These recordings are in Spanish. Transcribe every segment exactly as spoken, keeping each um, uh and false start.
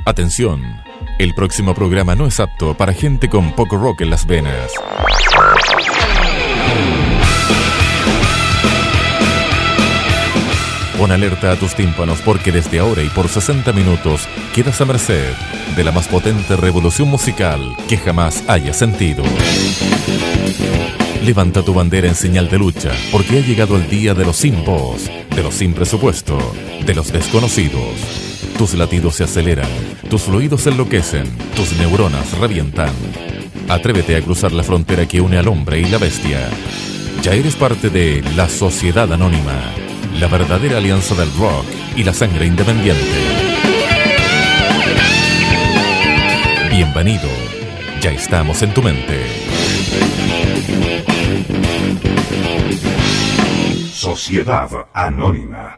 Atención, el próximo programa no es apto para gente con poco rock en las venas. Pon alerta a tus tímpanos porque desde ahora y por sesenta minutos quedas a merced de la más potente revolución musical que jamás hayas sentido. Levanta tu bandera en señal de lucha porque ha llegado el día de los sin voz, de los sin presupuesto, de los desconocidos. Tus latidos se aceleran, tus fluidos se enloquecen, tus neuronas revientan. Atrévete a cruzar la frontera que une al hombre y la bestia. Ya eres parte de la Sociedad Anónima, la verdadera alianza del rock y la sangre independiente. Bienvenido, ya estamos en tu mente. Sociedad Anónima.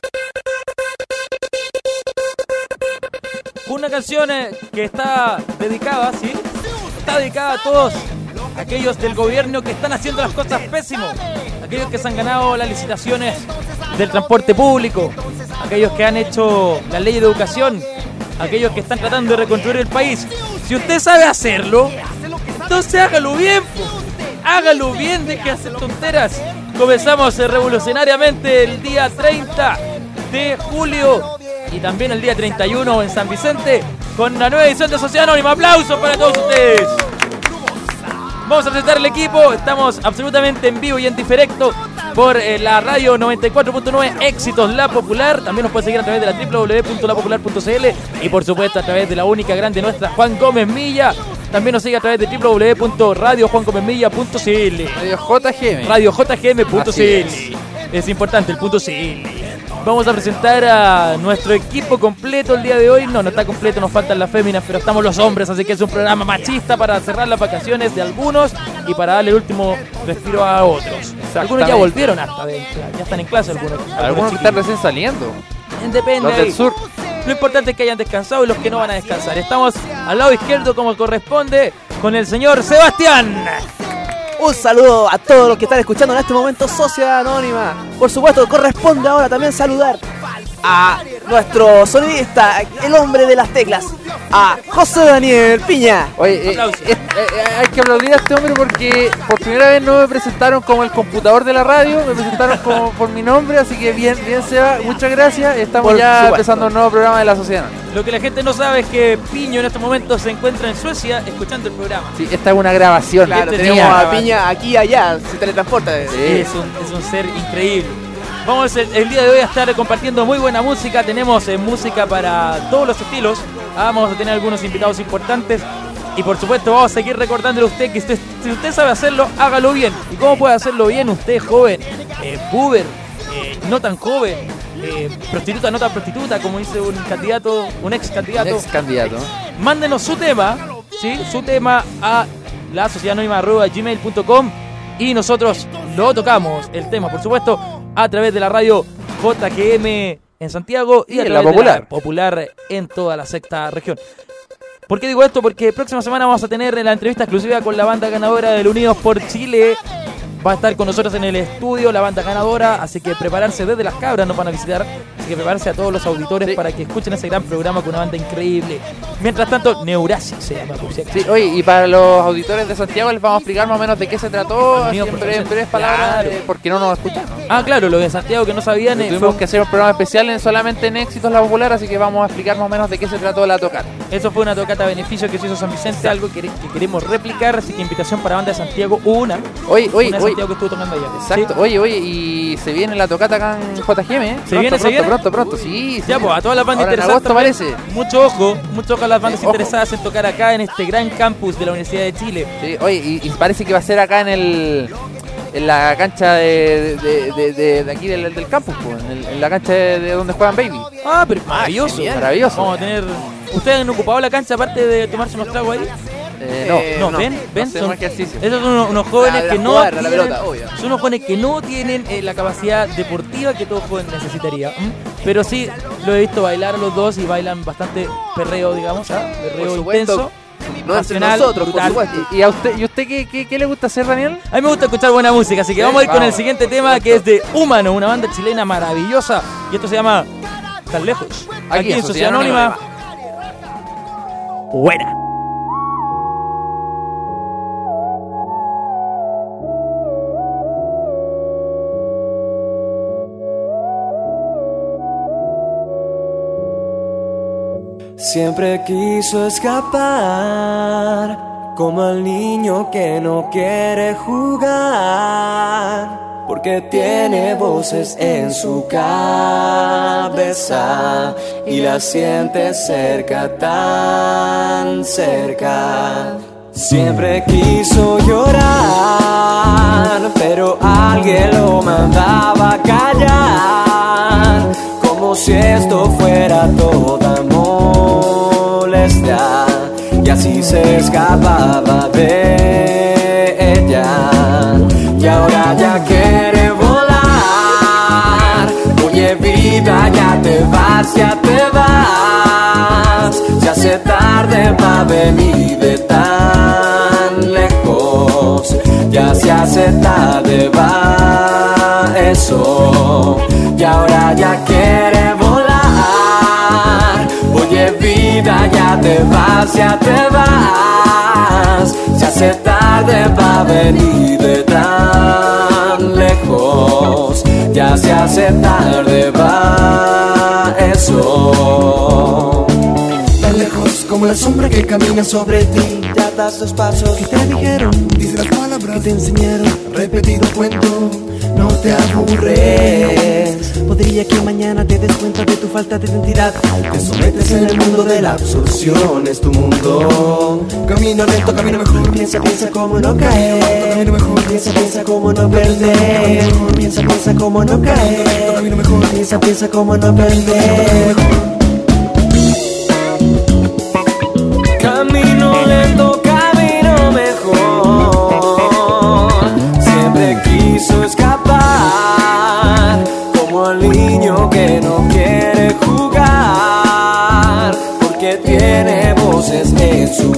Una canción que está dedicada, ¿sí? Está dedicada a todos aquellos del gobierno que están haciendo las cosas pésimo, aquellos que se han ganado las licitaciones del transporte público, aquellos que han hecho la ley de educación, aquellos que están tratando de reconstruir el país. Si usted sabe hacerlo, entonces hágalo bien, po. Hágalo bien, de que hacer tonteras. Comenzamos revolucionariamente el día treinta de julio y también el día treinta y uno en San Vicente con la nueva edición de Sociedad Anónima. ¡Aplausos para todos ustedes! Vamos a presentar el equipo. Estamos absolutamente en vivo y en directo por eh, la radio noventa y cuatro punto nueve Éxitos La Popular. También nos pueden seguir a través de la doble u doble u doble u punto la popular punto c l y por supuesto a través de la única grande nuestra, Juan Gómez Milla. También nos sigue a través de doble u doble u doble u punto radio juan gómez milla punto c l. Radio J G M. radio j g m punto c l. Es. es importante el punto C L. Vamos a presentar a nuestro equipo completo el día de hoy. No, no está completo, nos faltan las féminas, pero estamos los hombres, así que es un programa machista para cerrar las vacaciones de algunos y para darle el último respiro a otros. Algunos ya volvieron hasta de clase, ya están en clase algunos. Algunos, algunos están recién saliendo. Depende. Los del sur. Lo importante es que hayan descansado y los que no van a descansar. Estamos al lado izquierdo como corresponde con el señor Sebastián. Un saludo a todos los que están escuchando en este momento Sociedad Anónima. Por supuesto, corresponde ahora también saludar a nuestro sonidista, el hombre de las teclas, a José Daniel Piña. Oye, eh, eh, eh, hay que aplaudir a este hombre porque por primera vez no me presentaron como el computador de la radio, me presentaron como por mi nombre, así que bien, bien Seba, muchas gracias. Estamos por ya supuesto. empezando un nuevo programa de la Sociedad. Lo que la gente no sabe es que Piño en este momento se encuentra en Suecia escuchando el programa. Sí, esta es una grabación. Claro, tenemos a grabación. Piña aquí y allá, se teletransporta. Sí. Es, un, es un ser increíble. Vamos el, el día de hoy a estar compartiendo muy buena música. Tenemos eh, música para todos los estilos. Ah, vamos a tener algunos invitados importantes. Y por supuesto vamos a seguir recordándole a usted que usted, si usted sabe hacerlo, hágalo bien. ¿Y cómo puede hacerlo bien usted, joven? Eh, puber, eh, no tan joven, eh, prostituta, no tan prostituta, como dice un candidato, un ex candidato. Un ex candidato. Mándenos su tema, ¿sí? Su tema a la sociedad anónima arroba gmail punto com y nosotros lo tocamos, el tema, por supuesto, a través de la radio J G M en Santiago y, y a través la popular. de la popular en toda la sexta región. ¿Por qué digo esto? Porque próxima semana vamos a tener la entrevista exclusiva con la banda ganadora del Unidos por Chile. Va a estar con nosotros en el estudio la banda ganadora, así que prepararse desde Las Cabras, nos van a visitar, así que prepararse a todos los auditores sí. para que escuchen ese gran programa con una banda increíble. Mientras tanto, Neurasi se llama. Por si sí, oye, y para los auditores de Santiago les vamos a explicar más o menos de qué se trató, así en breves, breves palabras, claro. eh, porque no nos escuchan. Ah, claro, lo de Santiago que no sabían. Eh, tuvimos fue... que hacer un programa especial en, solamente en Éxitos La Popular, así que vamos a explicar más o menos de qué se trató la tocata. Eso fue una tocata a beneficio que se hizo San Vicente, sí. algo que, que queremos replicar, así que invitación para banda de Santiago, una. Oye, oye, una de oye. Santiago que estuvo tocando allá. Exacto, ¿sí? oye, oye, y se viene la tocata acá en J G M, ¿eh? ¿Se pronto, viene, pronto, se viene? Pronto, pronto, pronto, sí. Ya, sí. pues, a todas las bandas Ahora interesadas. En agosto parece. Mucho ojo, mucho ojo a las bandas sí, interesadas en tocar acá en este gran campus de la Universidad de Chile. Sí, oye, y, y parece que va a ser acá en el... en la cancha de, de, de, de, de aquí del, del campus, pues, en, el, en la cancha de, de donde juegan Baby. Ah, pero maravilloso. Ah, maravilloso. Vamos a tener... ¿Ustedes han ocupado la cancha aparte de tomarse unos tragos ahí? Eh, no, eh, no, no, ven, ven, no son, ejercicio. Esos son unos, unos jóvenes la, que la no jugar, tienen, la pelota, son unos jóvenes que no tienen eh, la capacidad deportiva que todo joven necesitaría. ¿Mm? Pero sí, lo he visto bailar a los dos y bailan bastante perreo, digamos, ¿ah? Perreo intenso. No entre nosotros, brutal. por supuesto. ¿Y, y a usted, ¿y usted qué, qué, qué le gusta hacer, Daniel? A mí me gusta escuchar buena música, así que ¿sí? vamos a ir vamos, con el siguiente tema que es de Humano, una banda chilena maravillosa. Y esto se llama Tan Lejos. Aquí, Aquí en Sociedad Anónima. buena. Siempre quiso escapar, como el niño que no quiere jugar, porque tiene voces en su cabeza y la siente cerca, tan cerca. Siempre quiso llorar, pero alguien lo mandaba a callar, como si esto fuera toda molestia, y así se escapaba de ella. Y ahora ya quiere volar. Oye vida, ya te vas, ya te vas. Se hace tarde pa' venir de tan lejos. Ya se hace tarde, va eso. Y ahora ya quiere volar. Oye vida, ya te vas, ya te vas. Se hace tarde pa' venir de tan lejos. Ya se hace tarde, va eso. Tan lejos como la sombra que camina sobre ti. Ya das los pasos que te dijeron, dice las palabras que te enseñaron. Repetido cuento, no te aburres. Podría que mañana te des cuenta de tu falta de identidad. Te sometes en el mundo de la absorción, es tu mundo. Camino lento, camino mejor. Piensa, piensa cómo no caer. Camino mejor. Piensa, piensa cómo no perder. Piensa, piensa cómo no caer. Camino mejor. Piensa, piensa cómo no perder. Camino lento, camino mejor. Siempre quiso escapar, como el niño que no quiere jugar, porque tiene voces en su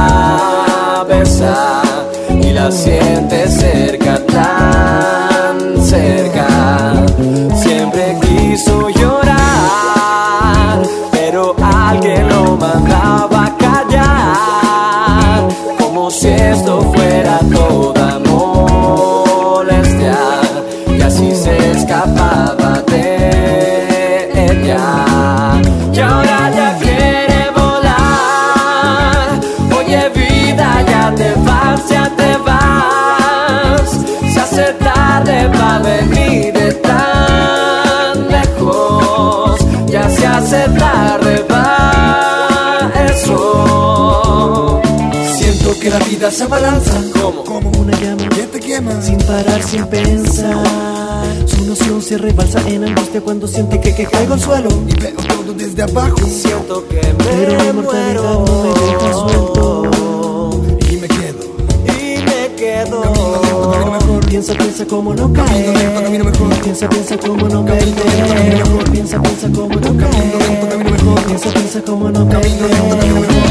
cabeza y la siente cerca, tan cerca. Siempre quiso llorar, pero alguien lo mandaba a callar, como si esto fuera toda molestia, y así se escapaba de ella. Y ahora ya quiere volar. Oye vida, ya te vas, ya te vas. Se hace tarde pa' venir de tan lejos. Ya se hace tarde, va eso. Siento que la vida se abalanza ¿Cómo? como una llama que te quema Sin parar, sin pensar. Su noción se rebalsa en angustia cuando siente que, que caigo al suelo. y veo todo desde abajo. Siento que me Pero la muero. mortalidad no me deja suelto. Y me quedo. Y me quedo. Camino lento, camino mejor. Piensa, piensa cómo no Camino caer. lento, camino mejor. Piensa, piensa cómo no Camino lento, camino perder. mejor. Piensa, piensa cómo no Camino lento, caer. camino mejor. Piensa, piensa cómo no Camino lento, camino perder. mejor.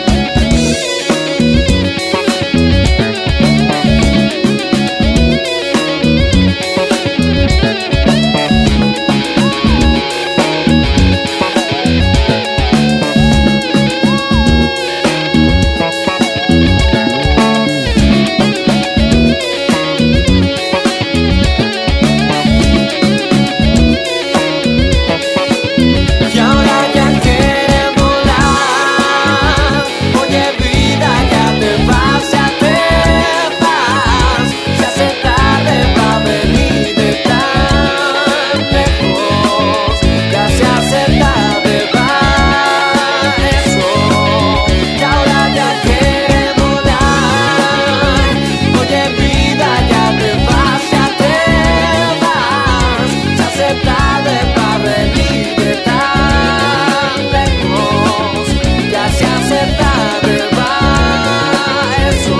Y ahora ya quiere volar. Oye vida, ya te vas, ya te vas. Se hace tarde pa' venir de tan lejos. Ya se hace tarde, va eso. Y ahora ya quiere volar. Oye vida, ya te vas, ya te vas. Se hace tarde pa' venir de tan lejos. Ya se hace tarde, va eso.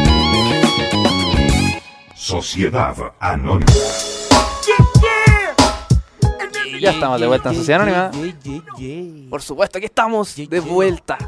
Sociedad Anónima. Ya estamos de vuelta en Sociedad Anónima. Por supuesto, aquí estamos de vuelta.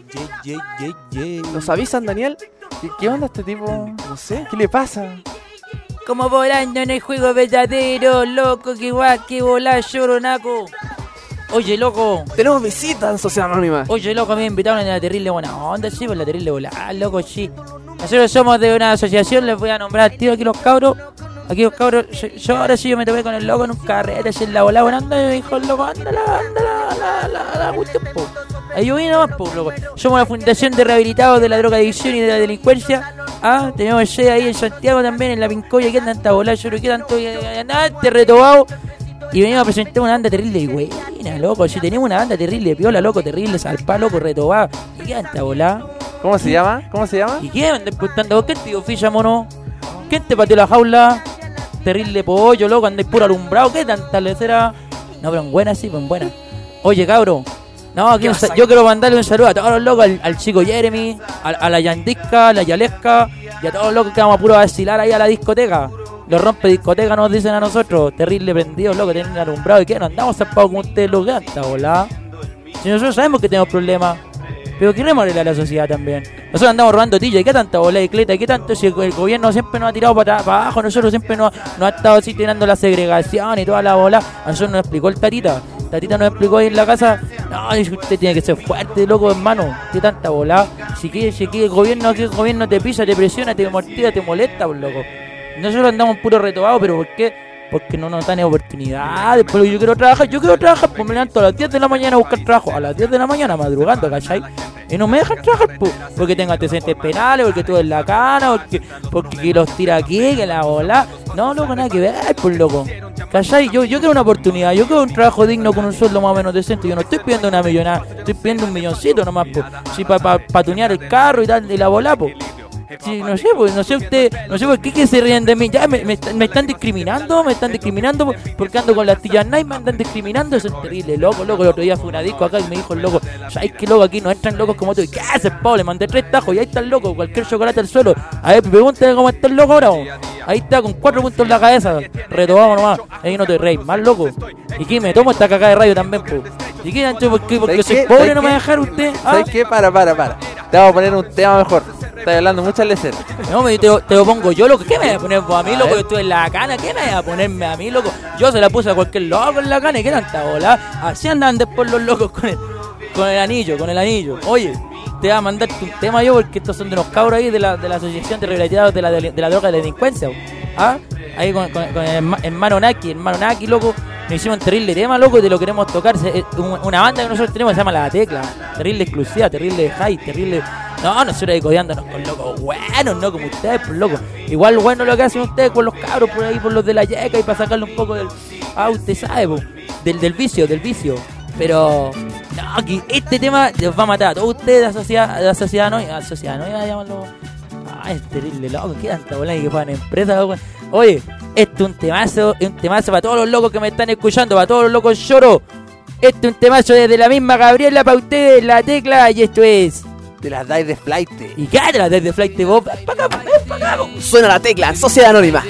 ¿Nos avisan, Daniel? ¿Qué, qué onda este tipo? No sé. ¿Qué le pasa? Como volando en el juego verdadero, loco, que guay, que volá, lloronaco. Oye, loco. Tenemos visitas en Sociedad Anónima. Oye, loco, me invitaron a la terrible buena onda, sí, por la terrible volá, loco, sí. Nosotros somos de una asociación, les voy a nombrar, tío, aquí los cabros. Aquí los cabros, yo, yo ahora sí yo me topé con el loco en un carrete, así en la volá, buena onda, y me dijo el loco, ándala, ándala, la, la, la, la, cuestión, po. Ahí yo vine nomás, po, loco. Somos una fundación de rehabilitados de la drogadicción y de la delincuencia. Ah, tenemos sede ahí en Santiago también, en la Pincoya, que andan tanta volá, yo creo que tanto, nada, te retobado. Y venimos a presentar una banda terrible y buena, loco. Si tenemos una banda terrible, piola, loco, terrible, salpá, loco, retobado. ¿Y qué tanta volá? ¿Cómo se llama? ¿Cómo se llama? ¿Y qué andas preguntando? ¿Quién te dio ficha, mono? ¿Quién te pateó la jaula? Terrible pollo, loco, andáis puro alumbrado. ¿Qué tanta lecera? No, pero en buena sí, pues en buena. Oye, cabro. No, aquí un sa- yo quiero mandarle un saludo a todos los locos, al, al chico Jeremy, a, a la Yandisca, a la Yalesca y a todos los locos que vamos a puro vacilar ahí a la discoteca. Los rompe discoteca nos dicen a nosotros, terrible prendidos, loco, tienen alumbrado y que no andamos zapados como ustedes los ganta, hola. Si nosotros sabemos que tenemos problemas, pero queremos arreglar la sociedad también. Nosotros andamos robando tilla, ¿y qué tanta bola de cleta? ¿Y qué tanto si el, el gobierno siempre nos ha tirado para, para abajo? Nosotros siempre nos, nos ha estado así tirando la segregación y toda la bola. A nosotros nos explicó el Tatita. Tatita nos explicó ahí en la casa, no, usted tiene que ser fuerte, loco, hermano. ¿Qué tanta bola? Si que, si que el gobierno, que el gobierno te pisa, te presiona, te mortilla, te molesta, pues, loco. Nosotros andamos puro retobados, pero ¿por qué? Porque no nos dan oportunidades. Pero yo quiero trabajar, yo quiero trabajar, pues me levanto a las diez de la mañana a buscar trabajo, a las diez de la mañana madrugando, ¿cachai? Y no me dejan trabajar, pues, porque tengo antecedentes penales, porque estuve en la cana, porque, porque los tira aquí, que la bola. No, loco, nada que ver, pues, loco. ¿Cachai? Yo, yo quiero una oportunidad, yo quiero un trabajo digno con un sueldo más o menos decente. Yo no estoy pidiendo una millonada, estoy pidiendo un milloncito nomás, pues. Sí, para pa, pa tunear el carro y tal, y la bola, pues. Sí, no sé, pues, no sé usted, no sé por qué que se ríen de mí. Ya me, me, me están discriminando, me están discriminando porque ando con las tillas Nike, me andan discriminando. Eso es terrible, loco, loco. El otro día fue una disco acá y me dijo el loco, ¿sabes qué, loco? Aquí no entran locos como tú. ¿Y qué haces, Pablo? Le mandé tres tajos y ahí está el loco, cualquier chocolate al suelo. A ver, pregúntale cómo está el loco ahora, ¿o? Ahí está, con cuatro puntos en la cabeza, retobado nomás. Ahí no te reís, más loco. ¿Y qué? Me tomo esta caca de radio también, pues. ¿Y qué, Ancho? ¿Por qué? Porque soy qué? pobre, no qué? me va a dejar usted. ¿Ah? ¿Sabes qué? Para, para, para. Te vamos a poner un tema mejor. Estás hablando muchas leceras. No, me, te, te lo pongo yo, loco. ¿Qué me voy a poner vos a mí, A loco? ver. Yo estoy en la cana. ¿Qué me voy a ponerme a mí, loco? Yo se la puse a cualquier loco en la cana. ¿Y qué tanta bola? Así andan después los locos con el, con el anillo, con el anillo. Oye, te voy a mandar un tema yo porque estos son de unos cabros ahí de la, de la Asociación de Rehabilitados de la, de, de la Droga de la Delincuencia. ¿Ah? Ahí con, con, con el hermano Naki, hermano Naki, loco. Nos hicimos un terrible tema, loco, y te lo queremos tocar. Es una banda que nosotros tenemos que se llama La Tecla. Terrible exclusiva, terrible high, terrible... No, nosotros ahí codeándonos con locos buenos, no como ustedes, pues, loco. Igual bueno lo que hacen ustedes con los cabros por ahí, por los de la yeca, y para sacarle un poco del... Ah, usted sabe, pues, del, del vicio, del vicio. Pero... No, aquí este tema los va a matar a todos ustedes de la sociedad, de la sociedad, ¿no? La sociedad, ¿no? Llámalo... Ah, es terrible, loco, qué tanta bola que juegan empresas, loco. Oye, este es un temazo, es un temazo para todos los locos que me están escuchando, para todos los locos lloro. Este es un temazo desde la misma Gabriela para ustedes, La Tecla, y esto es... De las Dice de Flight. Y cállate desde Flight de Bob. Pa' acá, pa' acá, pa' acá. Suena La Tecla, Sociedad Anónima.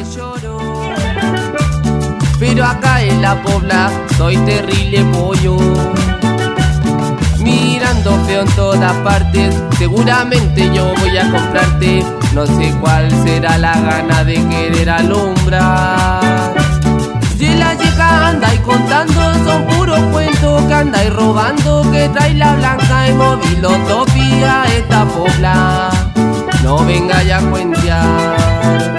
Pero acá en la Pobla soy terrible pollo, mirando feo en todas partes. Seguramente yo voy a comprarte, no sé cuál será la gana de querer alumbrar. Si la chica andáis contando, son puros cuentos que andáis robando, que trae la blanca y movilotopía esta Pobla. No venga ya a cuentear.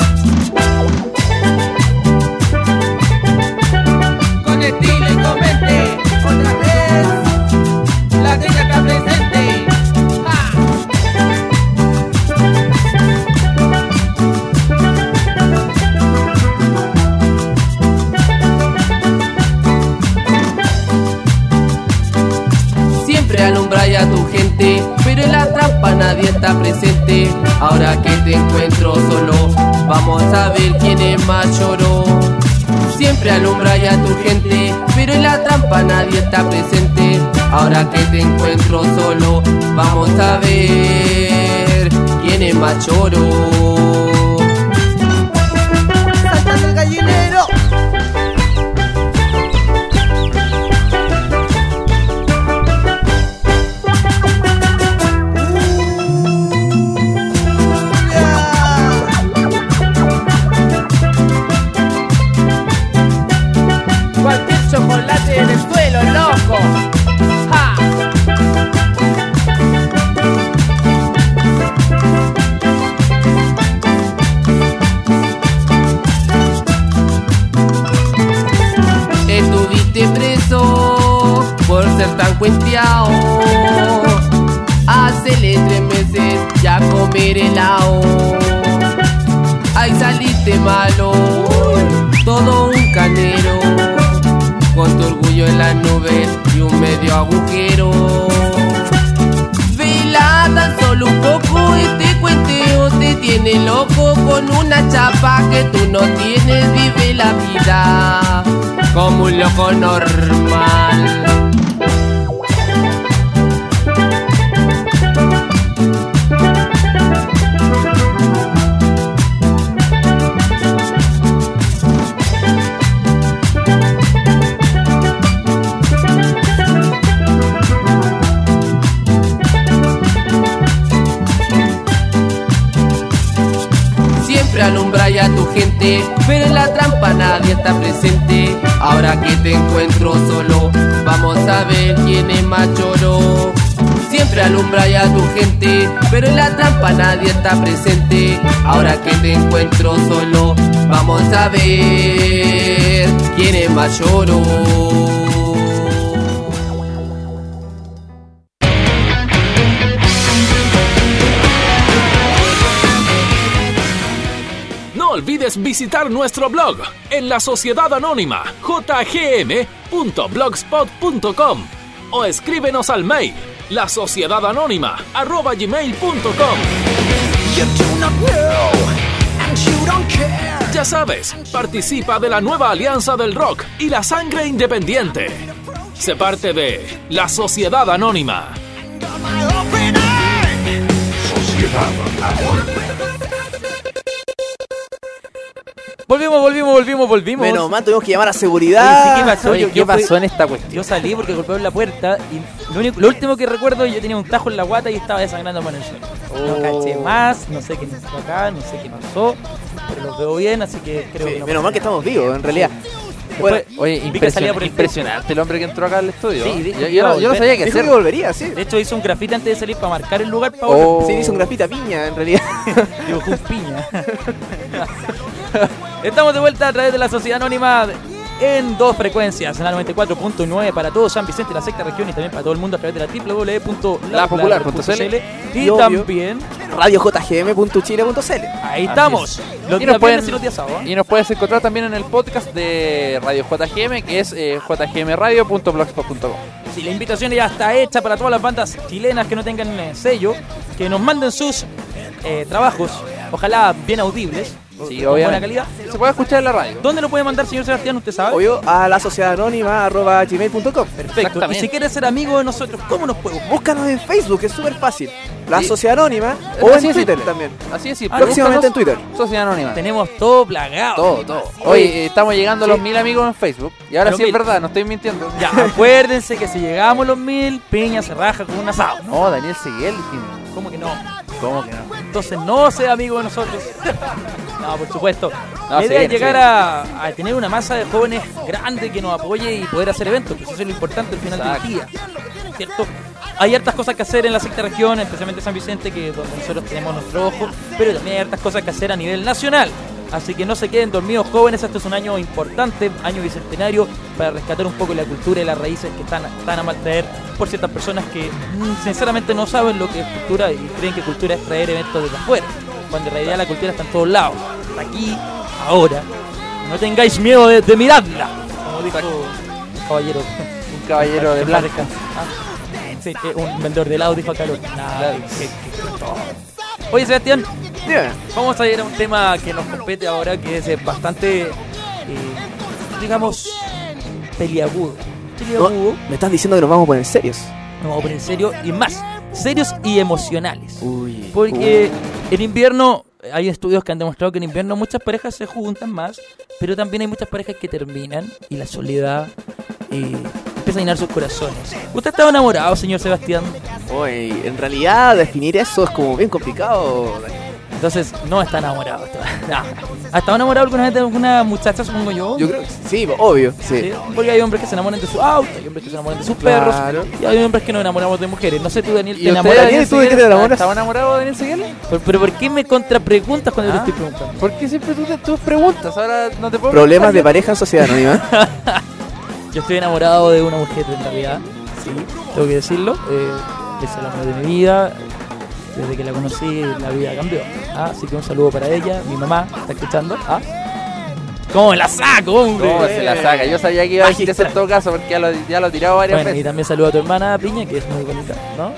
Con estilo y con mente, otra vez, La Tecla está presente. ¡Ja! Siempre alumbráis a tu gente, pero en la trampa nadie está presente. Ahora que te encuentro solo, vamos a ver quién es más choro. Siempre alumbráis a tu gente, pero en la trampa nadie está presente. Ahora que te encuentro solo, vamos a ver quién es más choro. Saltando el gallinero. cuenteao. Hacele tres meses ya comer helado. Ay, saliste malo, todo un canero, con tu orgullo en las nubes y un medio agujero. Vela tan solo un poco, este cuenteo te tiene loco. Con una chapa que tú no tienes, vive la vida como un loco normal. Alumbra ya tu gente, pero en la trampa nadie está presente. Ahora que te encuentro solo, vamos a ver quién es más choro. Siempre alumbra ya tu gente, pero en la trampa nadie está presente. Ahora que te encuentro solo, vamos a ver quién es más choro. No olvides visitar nuestro blog en la Sociedad Anónima j g m punto blogspot punto com o escríbenos al mail la sociedad anónima arroba gmail punto com. Ya sabes, participa de la nueva alianza del rock y la sangre independiente. Sé parte de la Sociedad Anónima. Sociedad Anónima. Volvimos, volvimos, volvimos, volvimos. Menos mal, tuvimos que llamar a seguridad. Oye, sí, ¿qué pasó? Oye, Yo- ¿qué yo fui- pasó en esta cuestión? Yo salí porque golpearon la puerta y lo, único, lo último que recuerdo, yo tenía un tajo en la guata y estaba desangrando por el suelo. No Oh. caché más, no sé qué pasó acá, no sé qué pasó, pero los veo bien, así que creo Sí, que no menos pasa mal que nada. estamos vivos, en realidad. Después, Oye, vi que salía impresion- por el impresionante el hombre que entró acá al estudio. Sí, dijo yo, que yo iba a no, yo no volver. sabía qué Dijo hacer. que volvería, sí. De hecho, hizo un grafite antes de salir para marcar el lugar para Oh. volver. Sí, hizo un grafita piña, en realidad. Dibujó un piña. Estamos de vuelta a través de la Sociedad Anónima en dos frecuencias, en la noventa y cuatro punto nueve para todo San Vicente, la sexta región, y también para todo el mundo a través de la doble u doble u doble u punto la popular punto c l y Y obvio, también radio j g m punto chile punto c l. ahí estamos los Y días nos, pueden, viernes y los días sábados. y nos puedes encontrar también en el podcast de Radio J G M, que es eh, j g m radio punto blogspot punto com. Sí, la invitación ya está hecha para todas las bandas chilenas que no tengan eh, sello, que nos manden sus eh, trabajos, ojalá bien audibles, Sí, con buena obviamente. calidad. Se puede escuchar en la radio. ¿Dónde lo puede mandar, señor Sebastián? ¿Usted sabe? Obvio, a la sociedad anónima arroba gmail punto com. Perfecto. Y Exactamente. si quieres ser amigo de nosotros, ¿cómo nos puede buscar? Búscanos en Facebook, es súper fácil. La Sí. sociedad anónima o Así en es Twitter simple. también. Así es, sí. Ah, próximamente en Twitter. Sociedad Anónima. Tenemos todo plagado. Todo, todo. Oye, eh, estamos llegando a Sí. los mil amigos en Facebook. Y ahora A los sí es mil. verdad, no estoy mintiendo. Ya, acuérdense que si llegamos a los mil, Piña se raja con un asado. No, Daniel Seguel, dijimos. ¿Cómo que no? ¿Cómo que no? Entonces no sea amigo de nosotros. No, por supuesto. No, la se idea es viene, llegar se a, a tener una masa de jóvenes grande que nos apoye y poder hacer eventos, pues eso es lo importante al final Exacto. del día. ¿Cierto? Hay hartas cosas que hacer en la sexta región, especialmente San Vicente, que es donde nosotros tenemos nuestro ojo, pero también hay hartas cosas que hacer a nivel nacional. Así que no se queden dormidos, jóvenes. Este es un año importante, año bicentenario, para rescatar un poco la cultura y las raíces que están, están a mal traer por ciertas personas que mm, sinceramente no saben lo que es cultura y creen que cultura es traer eventos desde afuera, cuando en realidad la cultura está en todos lados. Está aquí, ahora. No tengáis miedo de, de mirarla, como dijo un caballero. Un caballero de En paz blanco. descanse. Ah, sí, que un vendedor de helado dijo acá. Nada, que- que- Oye, Sebastián, Dime. vamos a ir a un tema que nos compete ahora, que es eh, bastante, eh, digamos, peliagudo. No, Peliagudo, me estás diciendo que nos vamos a poner serios. nos vamos a poner serio y más, serios y emocionales. Uy. Porque en invierno hay estudios que han demostrado que en invierno muchas parejas se juntan más, pero también hay muchas parejas que terminan y la soledad eh, empieza a llenar sus corazones. ¿Usted estaba enamorado, señor Sebastián? Uy, en realidad definir eso es como bien complicado. Entonces no está enamorado. Está, ¿Ha estado enamorado alguna vez de alguna muchacha, supongo yo? Yo creo que sí, obvio, sí. Sí, porque hay hombres que se enamoran de su auto, hay hombres que se enamoran de sus Claro. perros, y hay hombres que nos enamoramos de mujeres. No sé tú, Daniel, ¿te ¿Y usted, enamoras? Daniel, tú de qué te enamoras? ¿Estaba enamorado de Daniel Seguel? Pero, pero ¿por qué me contrapreguntas cuando Ah. te estoy preguntando? ¿Por qué siempre tú, te, tú preguntas? Ahora no te puedo Problemas de preguntar pareja en sociedad anónima. Yo estoy enamorado de una mujer en realidad. sí, tengo que decirlo. Eh, es el amor de mi vida. Desde que la conocí, la vida cambió. ¿Ah? Así que un saludo para ella. Mi mamá está escuchando. ¿Ah? ¿Cómo la saco, hombre? ¿Cómo se la saca? Yo sabía que iba a decir eso en todo caso porque ya lo, ya lo he tirado varias bueno, veces. Y también saludo a tu hermana Piña, que es muy bonita, ¿no?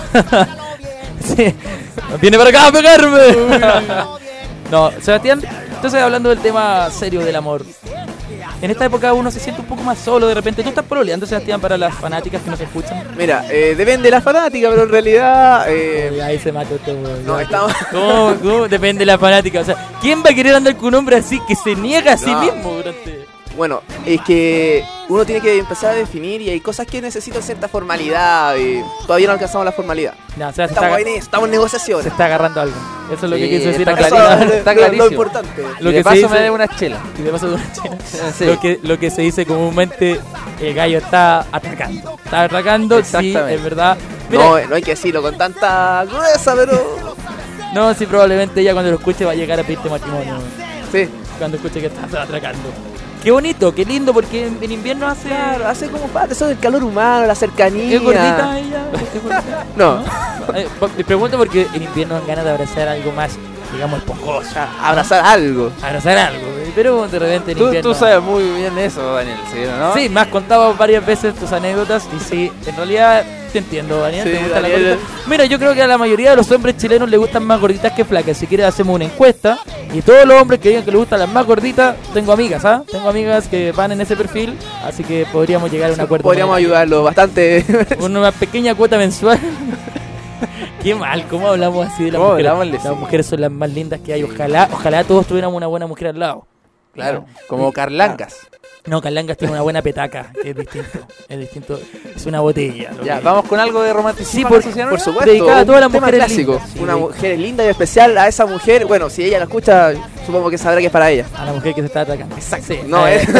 Sí. Viene para acá a pegarme. No, Sebastián, entonces hablando del tema serio del amor. En esta época uno se siente un poco más solo de repente. ¿Tú estás pololeando, Sebastián, para las fanáticas que nos escuchan? Mira, eh, depende de la fanática, pero en realidad... Eh, Uy, ahí se mató todo. no, estamos... ¿Cómo, ¿Cómo? Depende de la fanática. O sea, ¿quién va a querer andar con un hombre así que se niega a sí No. mismo durante...? Bueno, es que uno tiene que empezar a definir y hay cosas que necesitan cierta formalidad y todavía no alcanzamos la formalidad. No, o sea, se Estamos está, en eso, estamos en negociaciones. se está agarrando algo. Eso es lo que Sí, quiso decir está acá. clarito. Eso es está lo- clarísimo. Lo importante. Lo Y que de se paso dice- me dé una chela. Y de paso de una chela. Sí. Lo que, lo que se dice comúnmente, el gallo está atacando. Está atacando, sí, Exactamente. es verdad. Mira, No, no hay que decirlo con tanta gruesa, pero... no, sí, probablemente ella cuando lo escuche va a llegar a pedirte matrimonio. Sí, Cuando escuche que estás atracando. Qué bonito, qué lindo, porque en, en invierno hace... claro, hace como parte eso del calor humano, la cercanía. ¿Es gordita ella? ¿Es gordita? No, Eh, po- Me pregunto porque en invierno dan ganas de abrazar algo más, digamos, esponjoso. abrazar algo. Abrazar algo, eh, pero de repente en Tú, invierno... tú sabes muy bien eso, Daniel, ¿sí, no? Sí, me has contado varias veces tus anécdotas y sí, en realidad te entiendo, Daniel. Sí, ¿Te gusta la Daniel. gordita? Mira, yo creo que a la mayoría de los hombres chilenos les gustan más gorditas que flacas. Si quieres hacemos una encuesta y todos los hombres que digan que les gustan las más gorditas, tengo amigas, ¿ah? Tengo amigas que van en ese perfil, así que podríamos llegar a un acuerdo. Podríamos con- ayudarlo bastante. Una pequeña cuota mensual. Qué mal, ¿cómo hablamos así de las ¿Cómo mujeres? hablamos Las así? mujeres son las más lindas que hay. Ojalá, ojalá todos tuviéramos una buena mujer al lado. Claro, como Carlancas. No, Carlangas tiene una buena petaca, que es distinto. Es distinto. Es una botella. lo Ya, que- vamos con algo de romanticismo. Sí, en por- la sociedad Por anónima? supuesto, Dedicada a todas las un tema mujeres clásico. lindas, sí. Una mujer linda y especial a esa mujer. Bueno, si ella la escucha, supongo que sabrá que es para ella. A la mujer que se está atacando. Exacto. No, eh. es.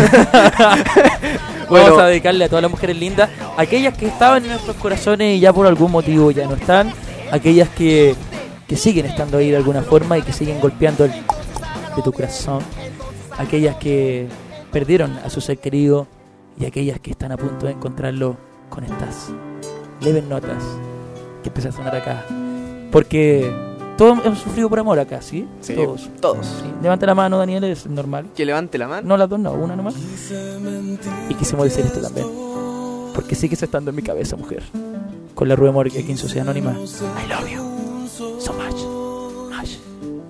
Vamos Bueno. a dedicarle a todas las mujeres lindas, aquellas que estaban en nuestros corazones y ya por algún motivo ya no están, aquellas que, que siguen estando ahí de alguna forma y que siguen golpeando el de tu corazón, aquellas que perdieron a su ser querido y aquellas que están a punto de encontrarlo con estas leves notas que empiezan a sonar acá. Porque todos hemos sufrido por amor acá, ¿sí? Sí, Todos. todos. Sí. Levanta la mano, Daniel, es normal. Que levante la mano. No las dos, no, una nomás. Y quisimos decir esto también. Porque sigues estando en mi cabeza, mujer. Con la Rue Amor aquí en Sociedad Anónima. I love you so much. Much.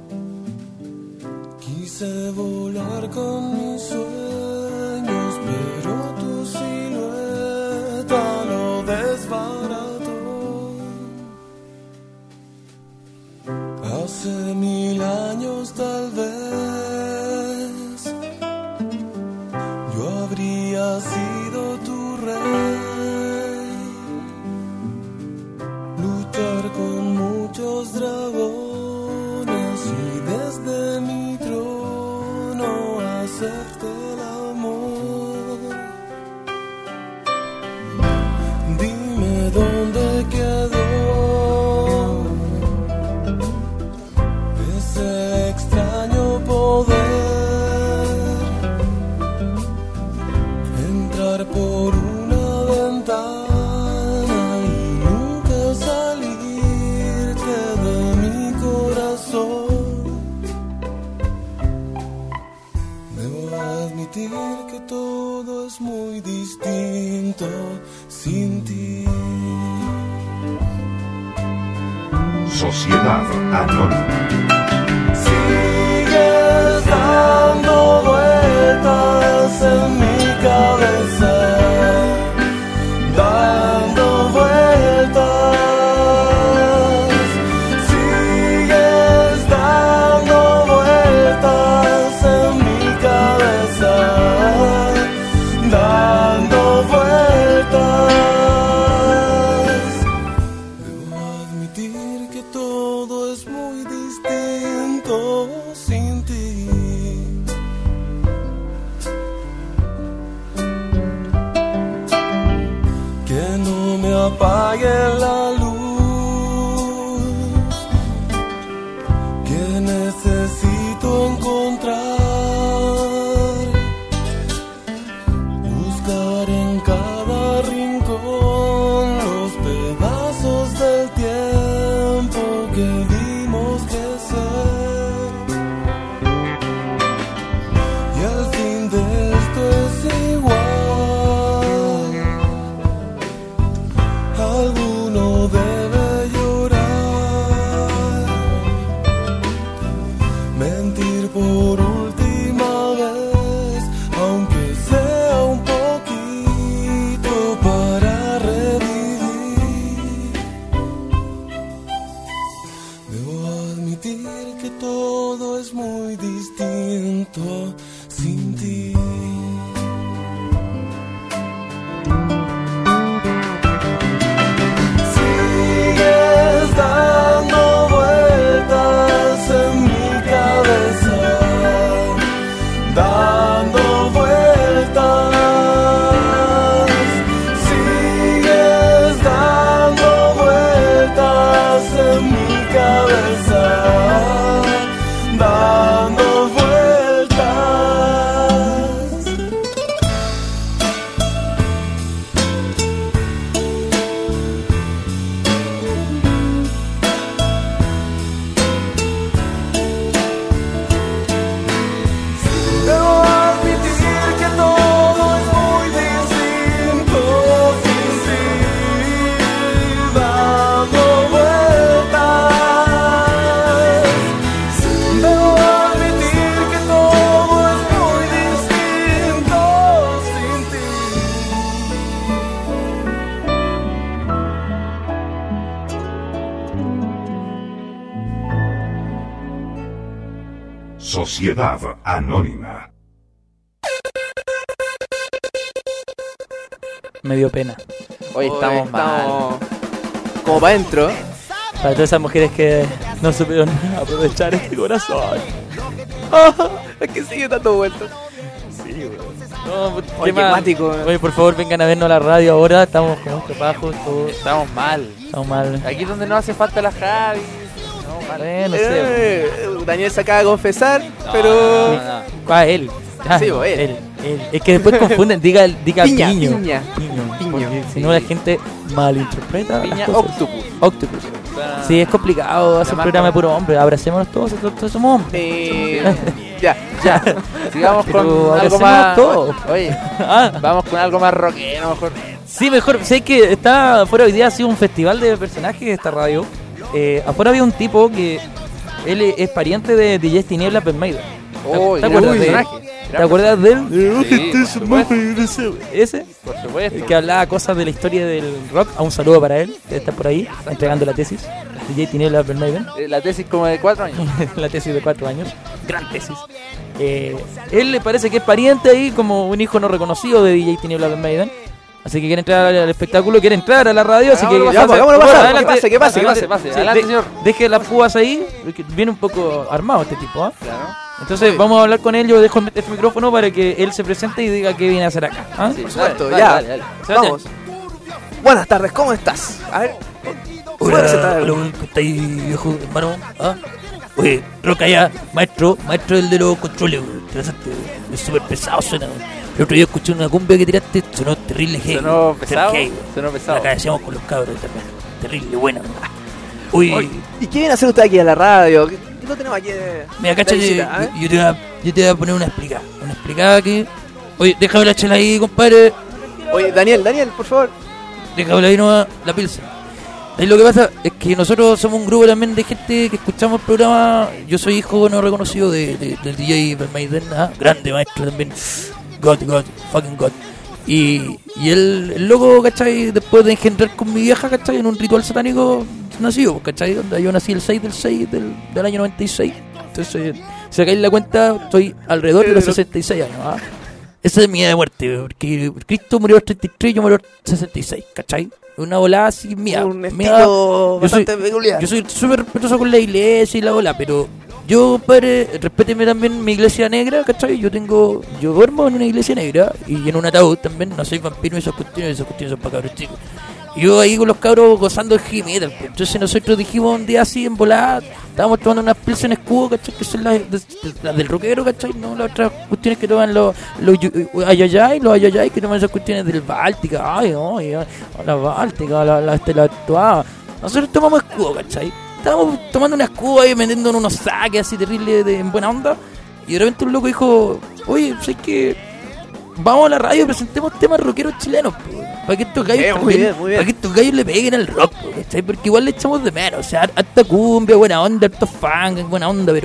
Quise volar con mis sueños, pero tu silueta lo desbarató. Hace mil años tal vez yo habría sido tu rey, luchar con muchos dragones y desde mi trono hacerte el amor. Dime dónde quedó ese extraño poder, entrar por una ventana y nunca salirte de mi corazón. Debo admitir que todo es muy distinto sin ti. Sociedad Anónima. Sigues dando vueltas en mi cabeza, dando vueltas. Sigues dando vueltas en mi cabeza, dando vueltas. Debo admitir que todo es muy distinto sin ti. Que no me apague la luz que necesito encontrar, buscar en cada rincón por última vez, aunque sea un poquito para revivir. Debo admitir que todo es muy distinto sin ti. Sigues dando vueltas en mi cabeza, dando vueltas. Sigues dando vueltas en mi cabeza, dando vueltas. Debo admitir que todo es muy distinto sin ti, dando vueltas. Debo admitir que todo es muy distinto sin ti. Sociedad Anónima. Me dio pena. Hoy estamos estamos como para adentro. Para todas esas mujeres que no supieron aprovechar este corazón. Es que sigue dando vueltas. No, Oye, ¿qué más? cuático. Oye, por favor, vengan a vernos a la radio ahora. Estamos con nuestros bajos, todos. Estamos mal. Estamos mal. Aquí es donde no hace falta la Javi. No, mal. Bueno, no sé. Eh, Daniel se acaba de confesar, No, pero... no, no, no. ¿Cuál? Él. Ah, Sí, vos, él. él. él. Es que después confunden, diga, diga Piña, piño. piña. Piño. Piño, Porque sí. si no la gente malinterpreta las Piña cosas. Octopus. Octopus. Está- Sí, es complicado hacer un marca- programa de puro hombre. Abracémonos todos, todos, todos somos hombres. Eh, ya, Ya, sigamos Pero con algo abracémonos más. todos. Oye, Ah, vamos con algo más rockero, mejor. sí, mejor. Sé que está afuera hoy día, ha sido un festival de personajes de esta radio. Eh, afuera había un tipo que él es pariente de D J Tinieblas Ben Maiden. Oh, ¿Te acuerdas de él? personaje? ¿Te acuerdas de él? Sí, por supuesto. ¿Ese? Por supuesto. El que hablaba cosas de la historia del rock. A un saludo para él, que está por ahí, entregando la tesis. D J Tinieblas Ben Maiden. Eh, La tesis como de cuatro años. La tesis de cuatro años. Gran tesis. Eh, él le parece que es pariente ahí, como un hijo no reconocido de D J Tinieblas Ben Maiden. Así que quiere entrar al espectáculo, quiere entrar a la radio, así que... Hagámoslo pasar, hagámoslo Por pasar, adelante, que pase, que pase, que adelante, pase, pase. sí, Adelante, de- señor. Deje las púas ahí, porque viene un poco armado este tipo, ¿ah? Claro. Entonces vamos a hablar con él, yo dejo este micrófono para que él se presente y diga qué viene a hacer acá. ¿ah? Sí, por supuesto, dale, ya. dale, dale. Vamos. Buenas tardes, ¿cómo estás? A ver. Hola, ¿puedes sentar? hola, ¿cómo estáis, viejo hermano? ¿Ah? Oye, Roca ya, maestro, maestro del de los controles, weón. Te pasaste, weón. Es súper pesado, suena, weón. El otro día escuché una cumbia que tiraste, sonó terrible heavy. Sonó weón. pesado, Heavy, weón. sonó pesado. Acá decíamos con los cabros también. Terrible, buena. Uy, Oye, ¿y qué viene a hacer usted aquí a la radio? ¿Qué, qué lo tenemos aquí de, mira, de cacha, yo, visita, eh? yo, yo te voy a, yo te voy a poner una explicada. Una explicada que... Oye, déjame la chela ahí, compadre. Oye, Daniel, Daniel, por favor. Déjame ahí nomás la pilsen. Ahí lo que pasa es que nosotros somos un grupo también de gente que escuchamos el programa. Yo soy hijo no reconocido de, de, del D J Ben Maiden, ¿ah? Grande maestro también. God, God, fucking God. Y, y el, el loco, ¿cachai? Después de engendrar con mi vieja, ¿cachai? En un ritual satánico nacido, ¿cachai? Donde yo nací el seis del seis del, del año noventa y seis. Entonces, si sacáis la cuenta, estoy alrededor de los sesenta y seis años, ¿ah? Esa es mi edad de muerte, porque Cristo murió a los treinta y tres, yo murió a los sesenta y seis, ¿cachai? Una volada así mía. Un mía. estilo Yo soy- bastante peculiar. Yo soy súper respetuoso con la iglesia y la bola, pero yo, padre, respéteme también mi iglesia negra, ¿cachai? Yo tengo, yo duermo en una iglesia negra y en un ataúd también, no soy vampiro y esas cuestiones, esas cuestiones son para cabros chicos. Y yo ahí con los cabros gozando el heavy metal, pues. Entonces nosotros dijimos un día así en volada, estábamos tomando unas pilsen escudo, ¿cachai? Que son las, de- las del rockero, ¿cachai? No las otras cuestiones que toman los, los yu- ayayay, los ayayay que toman esas cuestiones del Báltica, ay, ay, ay, la Báltica, la, la, este, la actuada. Nosotros tomamos escudo, ¿cachai? Estábamos tomando una escudo ahí, vendiendo unos saques así terribles de, en buena onda. Y de repente un loco dijo, oye, ¿sabes qué? Vamos a la radio y presentemos temas rockeros chilenos, po, para que estos gallos Bien, muy también- bien, muy bien. para que estos gallos le peguen al rock, po, ¿cachai? Porque igual le echamos de menos, o sea, harta cumbia, buena onda, harto funk, buena onda, pero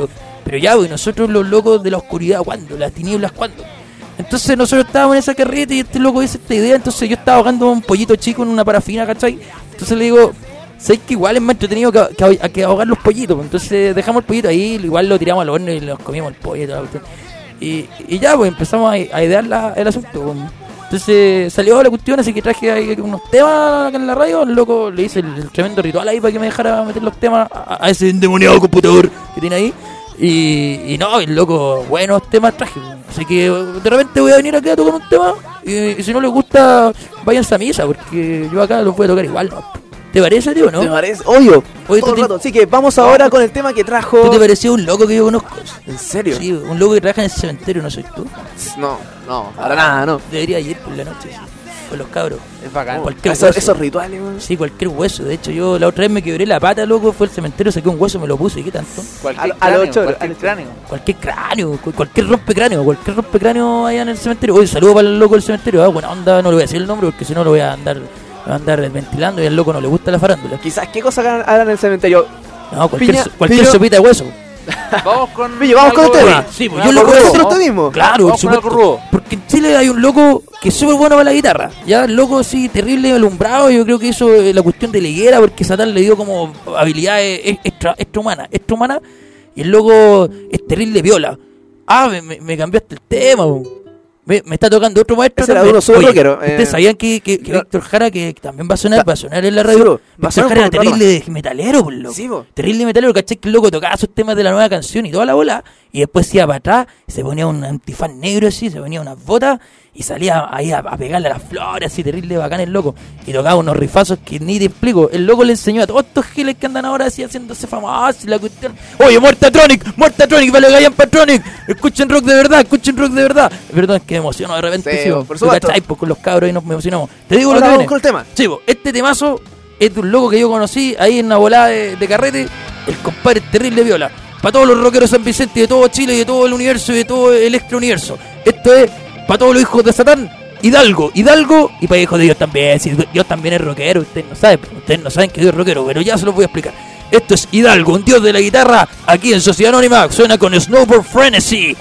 Pero ya, pues, nosotros los locos de la oscuridad, ¿cuándo? Las tinieblas, ¿cuándo? Entonces nosotros estábamos en esa carreta y este loco dice esta idea, entonces yo estaba ahogando un pollito chico en una parafina, ¿cachai? Entonces le digo, ¿sabes que igual es más entretenido que, que, que ahogar los pollitos? Entonces dejamos el pollito ahí, igual lo tiramos al horno y nos comimos el pollo y toda la cuestión. Y, y ya, pues empezamos a, a idear la, el asunto. Pues. Entonces salió la cuestión, así que traje ahí unos temas acá en la radio. El loco le hice el, el tremendo ritual ahí para que me dejara meter los temas a, a ese endemoniado computador que tiene ahí. Y, y no, el loco, buenos temas traje. Así que de repente voy a venir acá a tocar un tema. Y, y si no les gusta, váyanse a misa, porque yo acá los voy a tocar igual, ¿no? ¿Te parece, tío, no? ¿Te parece? Obvio. Oye, todo el te... rato. Así que vamos ahora con el tema que trajo. ¿Tú te pareció un loco que yo conozco? ¿En serio? Sí, un loco que trabaja en el cementerio, ¿no soy tú? No, no, para nada, no. Debería ir por la noche, sí, con los cabros. Es bacán. Cualquier Eso, hueso. esos rituales, man. Sí, cualquier hueso. De hecho, yo la otra vez me quebré la pata, loco, fue al cementerio, saqué un hueso, me lo puse, ¿y qué tanto? Cualquier A lo- a lo cráneo, choro, cualquier al- cráneo. Cualquier cráneo, cu- cualquier rompecráneo, cualquier rompecráneo allá en el cementerio. Oye, saludo para el loco del cementerio, ah, buena onda, no le voy a decir el nombre porque si no lo voy a andar, lo voy a andar ventilando y al loco no le gusta la farándula. Quizás, ¿qué cosa harán harán en el cementerio? No, cualquier, Piña, so- cualquier Pillo. sopita de hueso. Vamos con. Pillo, vamos con el algo- tema. Sí, pues algo yo lo rudo. ¿Nosotros mismo? Claro, Vamos por con algo supuesto. rudo. Porque en Chile hay un loco que es súper bueno para la guitarra. Ya, el loco sí, terrible alumbrado. Yo creo que eso es la cuestión de la higuera, porque Satán le dio como habilidades e- extra, extrahumanas. Extrahumanas. Y el loco es terrible viola. Ah, me, me, me cambiaste el tema, po. Me, me está tocando otro maestro. Ese era también. uno súper Oye, rockero, ¿ustedes eh. sabían que, que, que no. Víctor Jara, que también va a sonar, Va- va a sonar en la radio? Seguro, va a Víctor sonar Jara era por un rato terrible metalero, por loco. Sí, po. Terrible metalero, ¿cachai? Que el loco tocaba sus temas de la nueva canción y toda la bola, y después se iba para atrás, se ponía un antifaz negro así, se ponía unas botas, y salía ahí a, a pegarle a las flores, así, terrible bacán el loco, y tocaba unos rifazos que ni te explico. El loco le enseñó a todos estos giles que andan ahora así haciéndose famosos y la cuestión. Oye, Muertatronic, Muertatronic, vale Gallan Patronic, escuchen rock de verdad, escuchen rock de verdad. Perdón, es que me emociono de repente, Sí, sí, por ¿tú supuesto. cachai? Pues con los cabros ahí nos emocionamos. Te digo Ahora lo que vamos viene. con el tema. Sí, po, este temazo es de un loco que yo conocí ahí en una volada de, de carrete, el compadre terrible viola. Para todos los rockeros San Vicente, de todo Chile, y de todo el universo y de todo el extra universo. Esto es para todos los hijos de Satán, Hidalgo, Hidalgo, y para hijos de Dios también. Si Dios también es rockero, ustedes no saben, ustedes no saben que Dios es rockero, pero ya se los voy a explicar. Esto es Hidalgo, un dios de la guitarra, aquí en Sociedad Anónima, suena con Snowboard Frenzy.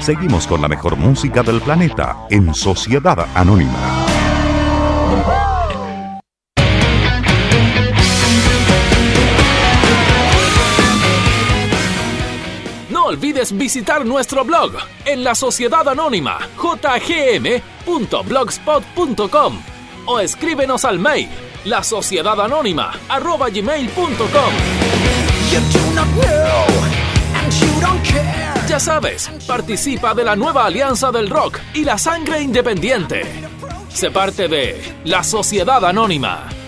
Seguimos con la mejor música del planeta en Sociedad Anónima. No olvides visitar nuestro blog en la Sociedad Anónima, j g m punto blogspot punto com, o escríbenos al mail la sociedad anónima arroba gmail punto com. Ya sabes, participa de la nueva alianza del rock y la sangre independiente. Sé parte de la Sociedad Anónima.